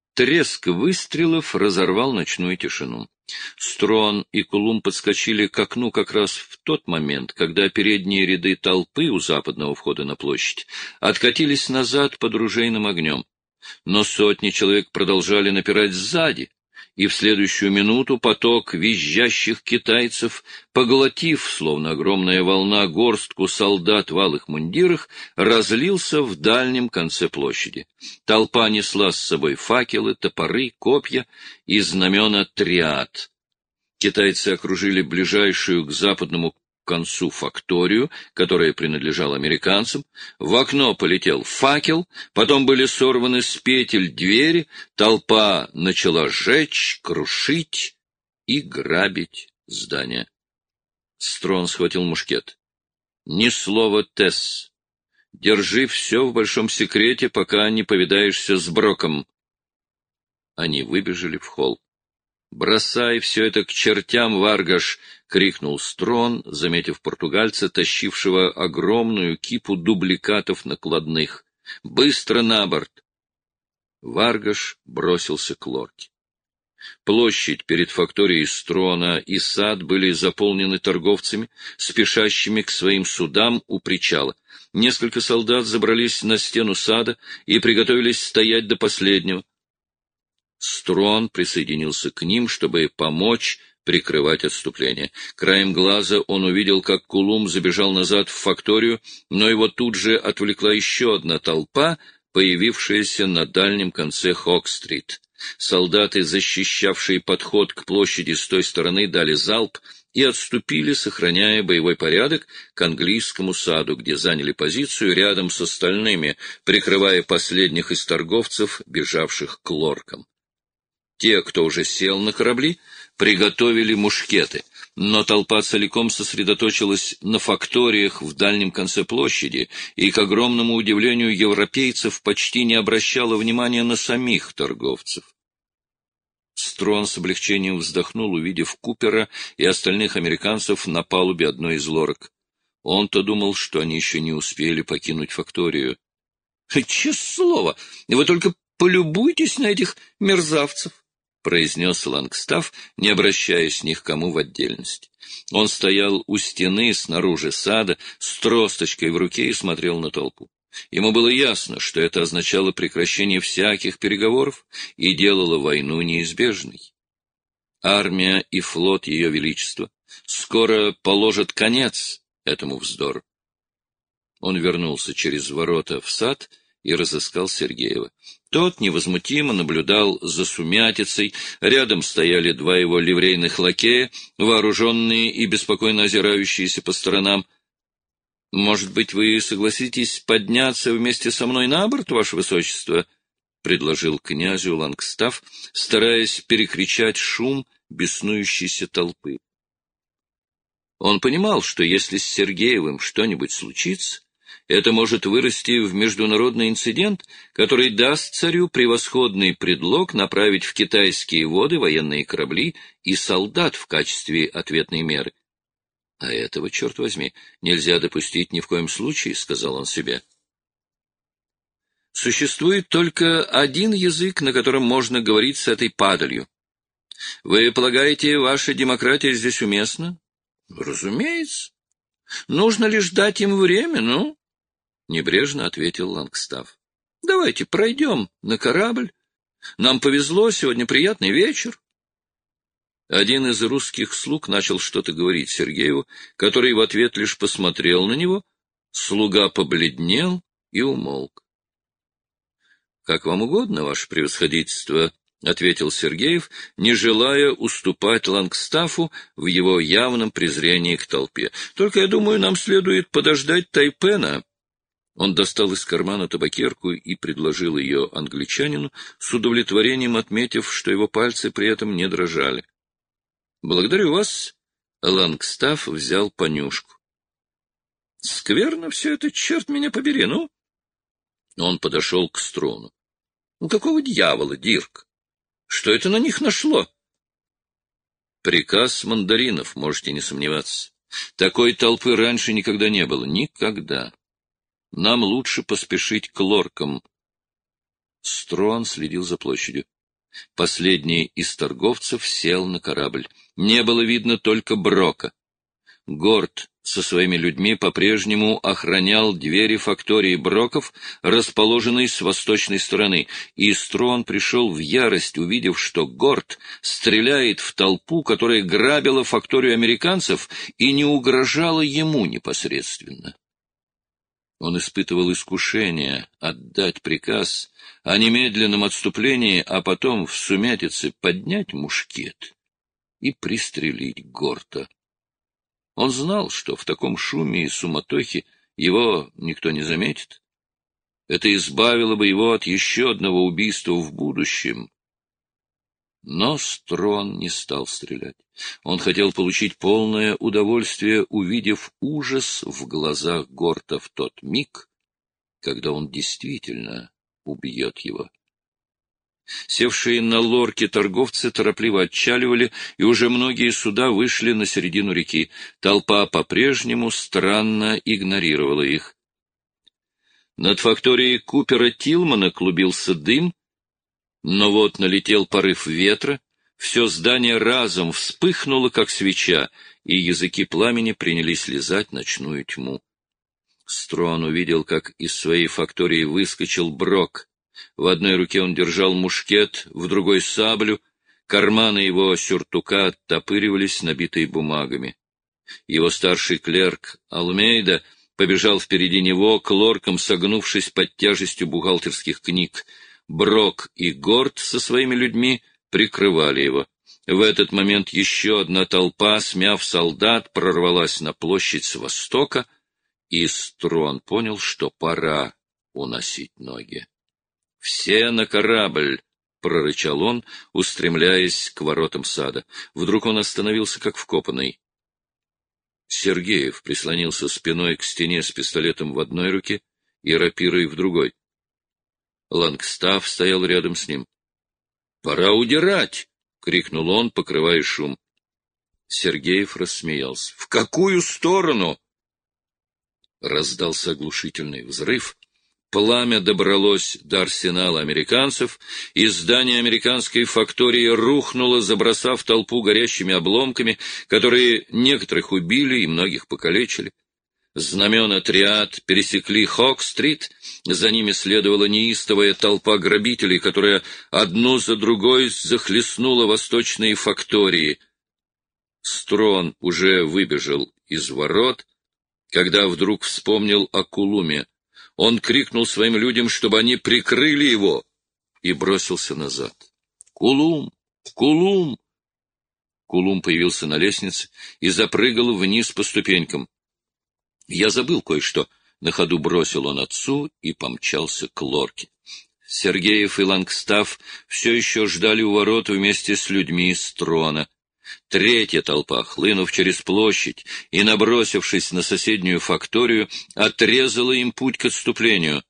Треск выстрелов разорвал ночную тишину. Строн и Кулум подскочили к окну как раз в тот момент, когда передние ряды толпы у западного входа на площадь откатились назад под ружейным огнем. Но сотни человек продолжали напирать сзади, и в следующую минуту поток визжащих китайцев, поглотив, словно огромная волна, горстку солдат в алых мундирах, разлился в дальнем конце площади. Толпа несла с собой факелы, топоры, копья и знамена триад. Китайцы окружили ближайшую к западному концу факторию, которая принадлежала американцам. В окно полетел факел, потом были сорваны с петель двери, толпа начала жечь, крушить и грабить здание. Строн схватил мушкет. «Ни слова, Тесс. Держи все в большом секрете, пока не повидаешься с Броком». Они выбежали в холл. «Бросай все это к чертям, Варгаш!» — крикнул Строн, заметив португальца, тащившего огромную кипу дубликатов накладных. «Быстро на борт!» Варгаш бросился к лорке. Площадь перед факторией Строна и сад были заполнены торговцами, спешащими к своим судам у причала. Несколько солдат забрались на стену сада и приготовились стоять до последнего. Строн присоединился к ним, чтобы помочь прикрывать отступление. Краем глаза он увидел, как Кулум забежал назад в факторию, но его тут же отвлекла еще одна толпа, появившаяся на дальнем конце Хок-стрит. Солдаты, защищавшие подход к площади с той стороны, дали залп и отступили, сохраняя боевой порядок, к английскому саду, где заняли позицию рядом с остальными, прикрывая последних из торговцев, бежавших к лоркам. Те, кто уже сел на корабли, приготовили мушкеты, но толпа целиком сосредоточилась на факториях в дальнем конце площади и, к огромному удивлению европейцев, почти не обращала внимания на самих торговцев. Строн с облегчением вздохнул, увидев Купера и остальных американцев на палубе одной из лорок. Он-то думал, что они еще не успели покинуть факторию. — Честное слово, вы только полюбуйтесь на этих мерзавцев! — произнес Лангстаф, не обращаясь ни к кому в отдельности. Он стоял у стены снаружи сада с тросточкой в руке и смотрел на толпу. Ему было ясно, что это означало прекращение всяких переговоров и делало войну неизбежной. Армия и флот Ее Величества скоро положат конец этому вздору. Он вернулся через ворота в сад и разыскал Сергеева. Тот невозмутимо наблюдал за сумятицей, рядом стояли два его ливрейных лакея, вооруженные и беспокойно озирающиеся по сторонам. — Может быть, вы согласитесь подняться вместе со мной на борт, ваше высочество? — предложил князю Лангстаф, стараясь перекричать шум беснующейся толпы. Он понимал, что если с Сергеевым что-нибудь случится, это может вырасти в международный инцидент, который даст царю превосходный предлог направить в китайские воды военные корабли и солдат в качестве ответной меры. А этого, черт возьми, нельзя допустить ни в коем случае, — сказал он себе. Существует только один язык, на котором можно говорить с этой падалью. Вы полагаете, ваша демократия здесь уместна? Разумеется. Нужно лишь дать им время, ну? Небрежно ответил Лангстаф. Давайте пройдем на корабль. Нам повезло, сегодня приятный вечер. Один из русских слуг начал что-то говорить Сергееву, который в ответ лишь посмотрел на него. Слуга побледнел и умолк. — Как вам угодно, ваше превосходительство, — ответил Сергеев, не желая уступать Лангстафу в его явном презрении к толпе. — Только, я думаю, нам следует подождать Тайпена. Он достал из кармана табакерку и предложил ее англичанину, с удовлетворением отметив, что его пальцы при этом не дрожали. — Благодарю вас. Лангстаф взял понюшку. — Скверно все это, черт меня побери, ну? Он подошел к Строну. — Ну, какого дьявола, Дирк? Что это на них нашло? — Приказ мандаринов, можете не сомневаться. Такой толпы раньше никогда не было. Никогда. Нам лучше поспешить к лоркам. Строн следил за площадью. Последний из торговцев сел на корабль. Не было видно только Брока. Горд со своими людьми по-прежнему охранял двери фактории Броков, расположенной с восточной стороны, и Строн пришел в ярость, увидев, что Горд стреляет в толпу, которая грабила факторию американцев и не угрожала ему непосредственно. Он испытывал искушение отдать приказ о немедленном отступлении, а потом в сумятице поднять мушкет и пристрелить Горта. Он знал, что в таком шуме и суматохе его никто не заметит. Это избавило бы его от еще одного убийства в будущем. Но Строн не стал стрелять. Он хотел получить полное удовольствие, увидев ужас в глазах Горта в тот миг, когда он действительно убьет его. Севшие на лорке торговцы торопливо отчаливали, и уже многие суда вышли на середину реки. Толпа по-прежнему странно игнорировала их. Над факторией Купера Тилмана клубился дым, но вот налетел порыв ветра, все здание разом вспыхнуло, как свеча, и языки пламени принялись лизать ночную тьму. Строн увидел, как из своей фактории выскочил Брок. В одной руке он держал мушкет, в другой — саблю, карманы его сюртука оттопыривались, набитые бумагами. Его старший клерк Алмейда побежал впереди него, к лоркам согнувшись под тяжестью бухгалтерских книг. Брок и Горд со своими людьми прикрывали его. В этот момент еще одна толпа, смяв солдат, прорвалась на площадь с востока, и Строн понял, что пора уносить ноги. «Все на корабль!» — прорычал он, устремляясь к воротам сада. Вдруг он остановился, как вкопанный. Сергеев прислонился спиной к стене с пистолетом в одной руке и рапирой в другой. Лангстаф стоял рядом с ним. «Пора удирать!» — крикнул он, покрывая шум. Сергеев рассмеялся. «В какую сторону?» Раздался оглушительный взрыв. Пламя добралось до арсенала американцев, и здание американской фактории рухнуло, забросав толпу горящими обломками, которые некоторых убили и многих покалечили. Знамена триад пересекли Хок-стрит, за ними следовала неистовая толпа грабителей, которая одну за другой захлестнула восточные фактории. Строн уже выбежал из ворот, когда вдруг вспомнил о Кулуме. Он крикнул своим людям, чтобы они прикрыли его, и бросился назад. «Кулум! Кулум!» Кулум появился на лестнице и запрыгал вниз по ступенькам. «Я забыл кое-что», — на ходу бросил он отцу и помчался к лорке. Сергеев и Лангстаф все еще ждали у ворот вместе с людьми из Строна. Третья толпа, хлынув через площадь и набросившись на соседнюю факторию, отрезала им путь к отступлению.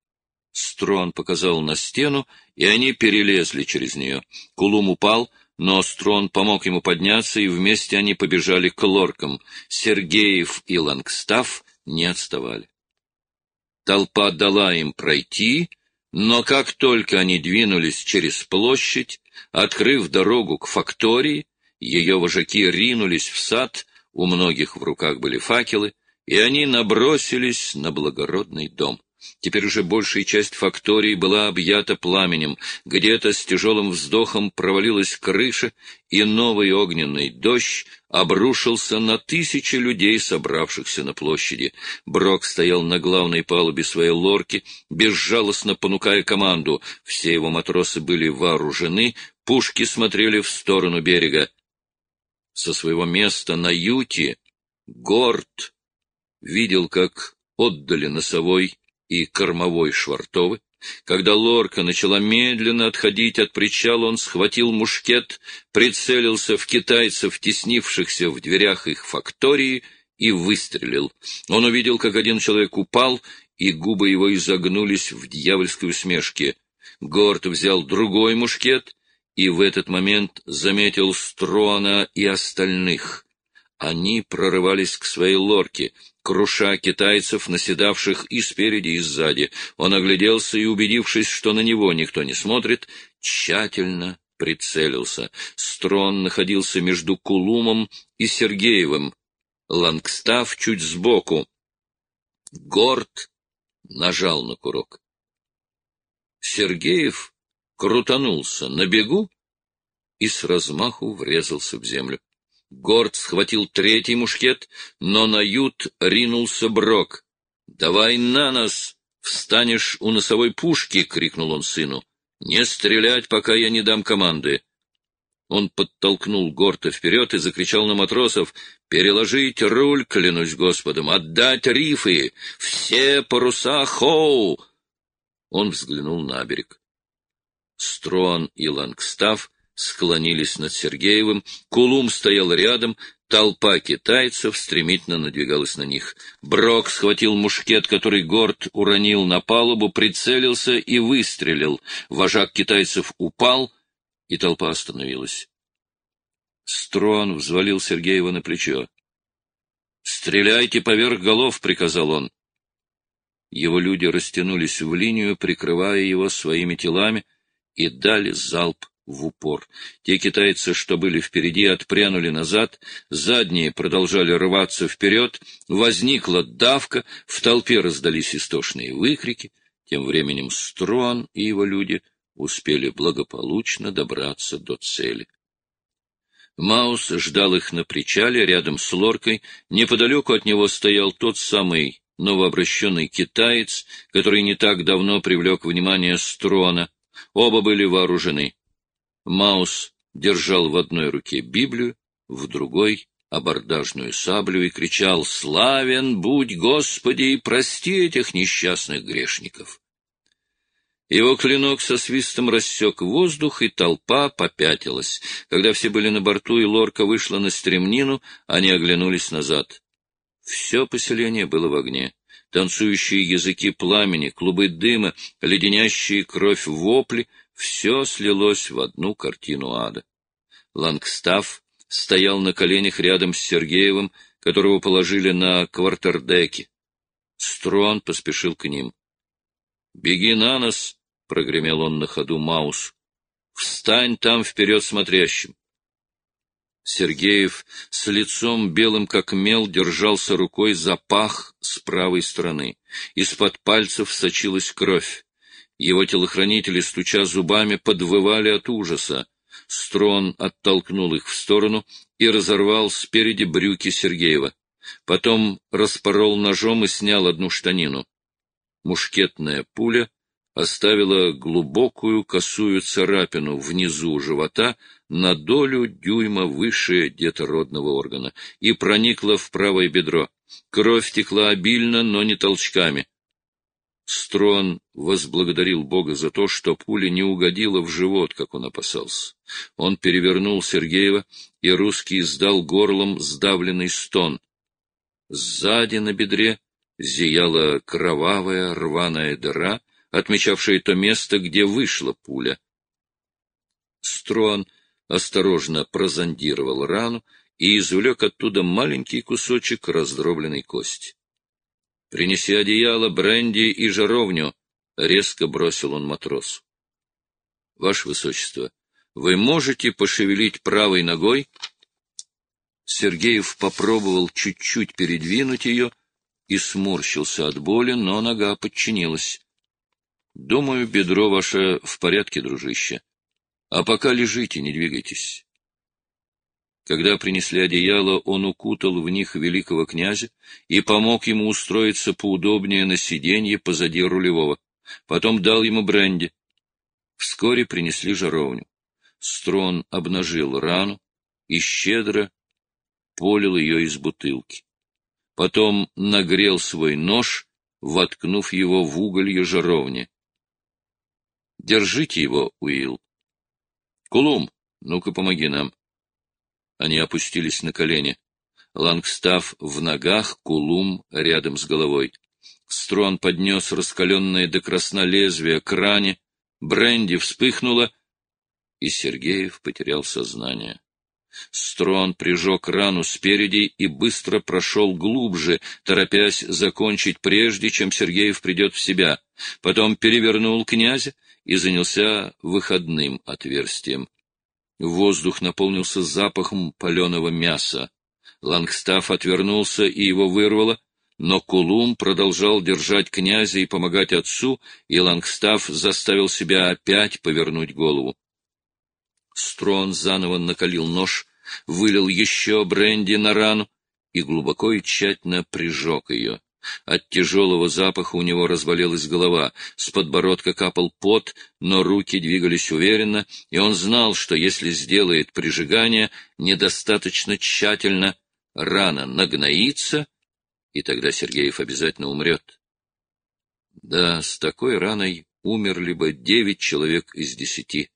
Строн показал на стену, и они перелезли через нее. Кулум упал, но Строн помог ему подняться, и вместе они побежали к лоркам. Сергеев и Лангстаф не отставали. Толпа дала им пройти, но как только они двинулись через площадь, открыв дорогу к фактории, ее вожаки ринулись в сад, у многих в руках были факелы, и они набросились на благородный дом. Теперь уже большая часть фактории была объята пламенем, где-то с тяжелым вздохом провалилась крыша, и новый огненный дождь обрушился на тысячи людей, собравшихся на площади. Брок стоял на главной палубе своей лорки, безжалостно понукая команду. Все его матросы были вооружены, пушки смотрели в сторону берега. Со своего места на юте Горд видел, как отдали носовой и кормовой швартовы. Когда лорка начала медленно отходить от причала, он схватил мушкет, прицелился в китайцев, теснившихся в дверях их фактории, и выстрелил. Он увидел, как один человек упал, и губы его изогнулись в дьявольской усмешке. Горд взял другой мушкет и в этот момент заметил Строна и остальных. Они прорывались к своей лорке, круша китайцев, наседавших и спереди, и сзади. Он огляделся и, убедившись, что на него никто не смотрит, тщательно прицелился. Строн находился между Кулумом и Сергеевым, Лангстаф чуть сбоку. Горд нажал на курок. Сергеев крутанулся на бегу и с размаху врезался в землю. Горд схватил третий мушкет, но на ют ринулся Брок. — Давай на нас! Встанешь у носовой пушки! — крикнул он сыну. — Не стрелять, пока я не дам команды. Он подтолкнул Горта вперед и закричал на матросов: — Переложить руль, клянусь Господом! Отдать рифы! Все паруса хоу! Он взглянул на берег. Строн и Лангстаф склонились над Сергеевым, Кулум стоял рядом, толпа китайцев стремительно надвигалась на них. Брок схватил мушкет, который Горд уронил на палубу, прицелился и выстрелил. Вожак китайцев упал, и толпа остановилась. Строн взвалил Сергеева на плечо. — Стреляйте поверх голов, — приказал он. Его люди растянулись в линию, прикрывая его своими телами, и дали залп в упор. Те китайцы, что были впереди, отпрянули назад, задние продолжали рваться вперед, возникла давка, в толпе раздались истошные выкрики. Тем временем Строн и его люди успели благополучно добраться до цели. Маус ждал их на причале рядом с лоркой, неподалеку от него стоял тот самый новообращенный китаец, который не так давно привлек внимание Строна. Оба были вооружены. Маус держал в одной руке Библию, в другой — абордажную саблю и кричал: «Славен будь, Господи, и прости этих несчастных грешников!» Его клинок со свистом рассек воздух, и толпа попятилась. Когда все были на борту и лорка вышла на стремнину, они оглянулись назад. Все поселение было в огне. Танцующие языки пламени, клубы дыма, леденящие кровь вопли — все слилось в одну картину ада. Лангстаф стоял на коленях рядом с Сергеевым, которого положили на квартердеке. Строн поспешил к ним. — Беги на нос! — прогремел он на ходу Маус. — Встань там вперед смотрящим! Сергеев с лицом белым как мел держался рукой за пах с правой стороны. Из-под пальцев сочилась кровь. Его телохранители, стуча зубами, подвывали от ужаса. Строн оттолкнул их в сторону и разорвал спереди брюки Сергеева. Потом распорол ножом и снял одну штанину. Мушкетная пуля оставила глубокую косую царапину внизу живота на долю дюйма выше детородного органа и проникла в правое бедро. Кровь текла обильно, но не толчками. Строн возблагодарил Бога за то, что пуля не угодила в живот, как он опасался. Он перевернул Сергеева, и русский издал горлом сдавленный стон. Сзади на бедре зияла кровавая рваная дыра, отмечавшая то место, где вышла пуля. Строн осторожно прозондировал рану и извлек оттуда маленький кусочек раздробленной кости. — Принеси одеяло, бренди и жаровню, — резко бросил он матросу. — Ваше Высочество, вы можете пошевелить правой ногой? Сергеев попробовал чуть-чуть передвинуть ее и сморщился от боли, но нога подчинилась. — Думаю, бедро ваше в порядке, дружище. А пока лежите, не двигайтесь. Когда принесли одеяло, он укутал в них великого князя и помог ему устроиться поудобнее на сиденье позади рулевого. Потом дал ему бренди. Вскоре принесли жаровню. Строн обнажил рану и щедро полил ее из бутылки. Потом нагрел свой нож, воткнув его в уголье жаровни. — Держите его, Уилл. — Кулум, ну-ка помоги нам. Они опустились на колени. Лангстаф в ногах, Кулум рядом с головой. Строн поднес раскаленное до красна лезвие к ране, бренди вспыхнуло, и Сергеев потерял сознание. Строн прижег рану спереди и быстро прошел глубже, торопясь закончить прежде, чем Сергеев придет в себя. Потом перевернул князя и занялся выходным отверстием. Воздух наполнился запахом паленого мяса. Лангстаф отвернулся, и его вырвало, но Кулум продолжал держать князя и помогать отцу, и Лангстаф заставил себя опять повернуть голову. Строн заново накалил нож, вылил еще бренди на рану и глубоко и тщательно прижег ее. От тяжелого запаха у него разболелась голова, с подбородка капал пот, но руки двигались уверенно, и он знал, что если сделает прижигание недостаточно тщательно, рана нагноится, и тогда Сергеев обязательно умрет. Да, с такой раной умерли бы 9 человек из 10.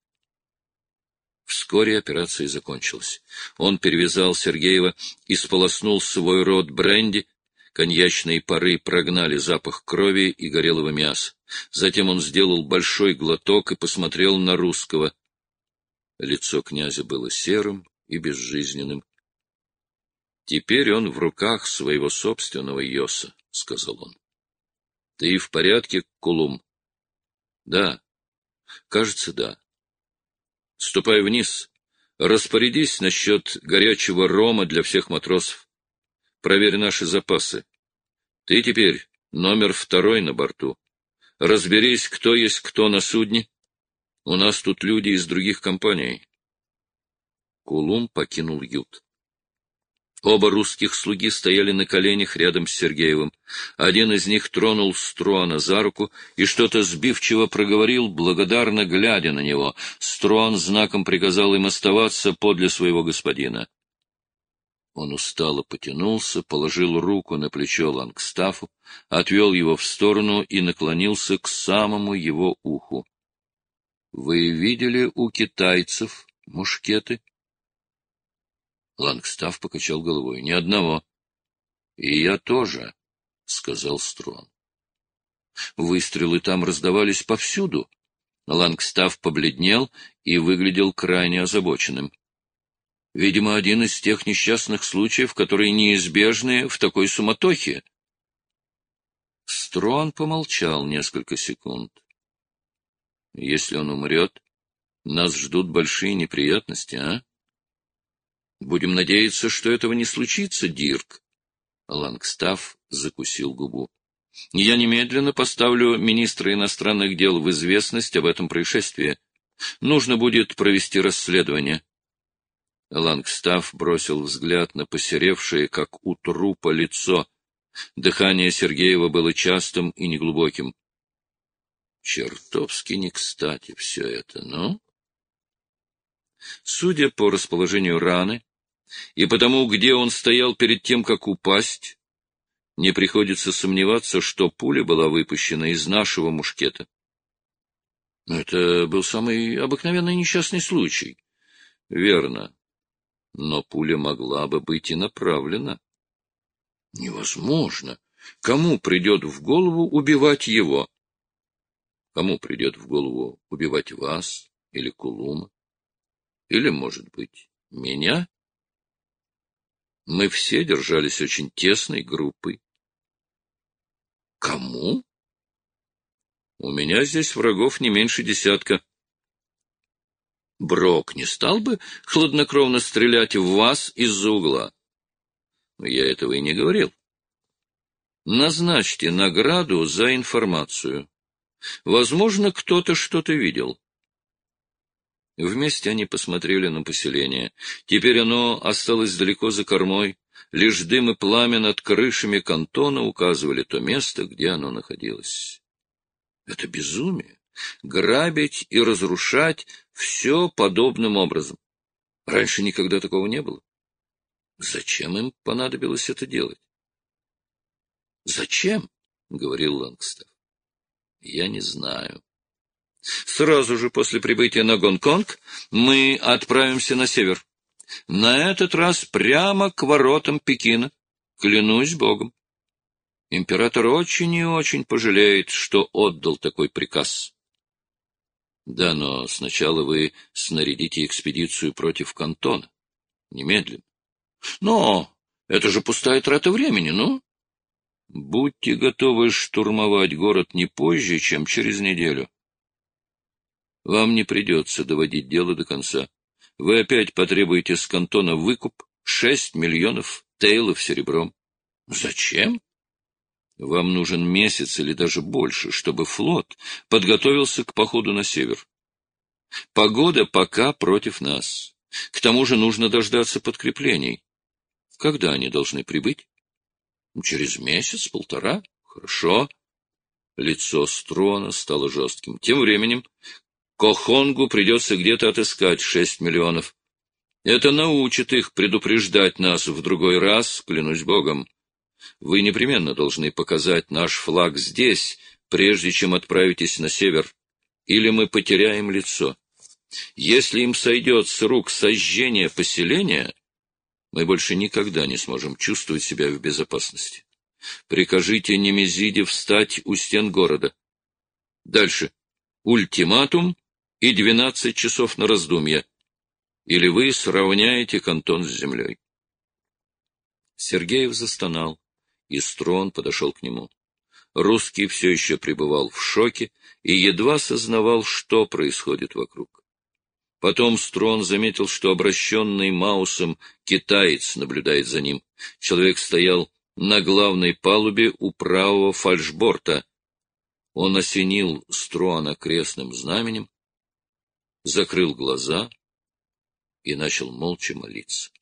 Вскоре операция закончилась. Он перевязал Сергеева и сполоснул свой рот бренди. Коньячные пары прогнали запах крови и горелого мяса. Затем он сделал большой глоток и посмотрел на русского. Лицо князя было серым и безжизненным. — Теперь он в руках своего собственного Йоса, — сказал он. — Ты в порядке, Кулум? — Да. — Кажется, да. Ступай вниз, распорядись насчет горячего рома для всех матросов. Проверь наши запасы. Ты теперь номер 2 на борту. Разберись, кто есть кто на судне. У нас тут люди из других компаний. Кулум покинул ют. Оба русских слуги стояли на коленях рядом с Сергеевым. Один из них тронул Струана за руку и что-то сбивчиво проговорил, благодарно глядя на него. Струан знаком приказал им оставаться подле своего господина. Он устало потянулся, положил руку на плечо Лангстафу, отвел его в сторону и наклонился к самому его уху. — Вы видели у китайцев мушкеты? Лангстаф покачал головой. — Ни одного. — И я тоже, — сказал Струан. Выстрелы там раздавались повсюду. Лангстаф побледнел и выглядел крайне озабоченным. Видимо, один из тех несчастных случаев, которые неизбежны в такой суматохе. Струан помолчал несколько секунд. — Если он умрет, нас ждут большие неприятности, а? Будем надеяться, что этого не случится, Дирк. Лангстаф закусил губу. Я немедленно поставлю министра иностранных дел в известность об этом происшествии. Нужно будет провести расследование. Лангстаф бросил взгляд на посеревшее, как у трупа, лицо. Дыхание Сергеева было частым и неглубоким. Чертовски не кстати все это, но... Судя по расположению раны и потому, где он стоял перед тем, как упасть, не приходится сомневаться, что пуля была выпущена из нашего мушкета. Это был самый обыкновенный несчастный случай. Верно. Но пуля могла бы быть и направлена. Невозможно. Кому придет в голову убивать его? Кому придет в голову убивать вас или Кулума? Или, может быть, меня? Мы все держались очень тесной группой. Кому? У меня здесь врагов не меньше 10. Брок не стал бы хладнокровно стрелять в вас из-за угла. Но я этого и не говорил. Назначьте награду за информацию. Возможно, кто-то что-то видел. Вместе они посмотрели на поселение. Теперь оно осталось далеко за кормой. Лишь дым и пламя над крышами кантона указывали то место, где оно находилось. Это безумие. Грабить и разрушать все подобным образом. Раньше никогда такого не было. Зачем им понадобилось это делать? — Зачем? — говорил Лангстаф. — Я не знаю. Сразу же после прибытия на Гонконг мы отправимся на север. На этот раз прямо к воротам Пекина. Клянусь Богом. Император очень и очень пожалеет, что отдал такой приказ. Да, но сначала вы снарядите экспедицию против Кантона. Немедленно. Но это же пустая трата времени, ну? Будьте готовы штурмовать город не позже, чем через неделю. Вам не придется доводить дело до конца. Вы опять потребуете с кантона выкуп 6 миллионов тейлов серебром. Зачем? Вам нужен месяц или даже больше, чтобы флот подготовился к походу на север. Погода пока против нас. К тому же нужно дождаться подкреплений. Когда они должны прибыть? Через месяц-полтора. Хорошо. Лицо Строна стало жестким. Тем временем Кохонгу придется где-то отыскать 6 миллионов. Это научит их предупреждать нас в другой раз, клянусь Богом. Вы непременно должны показать наш флаг здесь, прежде чем отправитесь на север, или мы потеряем лицо. Если им сойдет с рук сожжение поселения, мы больше никогда не сможем чувствовать себя в безопасности. Прикажите Немезиде встать у стен города. Дальше. Ультиматум и 12 часов на раздумье. Или вы сравняете кантон с землей. Сергеев застонал, и Строн подошел к нему. Русский все еще пребывал в шоке и едва сознавал, что происходит вокруг. Потом Строн заметил, что обращенный Маусом китаец наблюдает за ним. Человек стоял на главной палубе у правого фальшборта. Он осенил Строна крестным знаменем, закрыл глаза и начал молча молиться.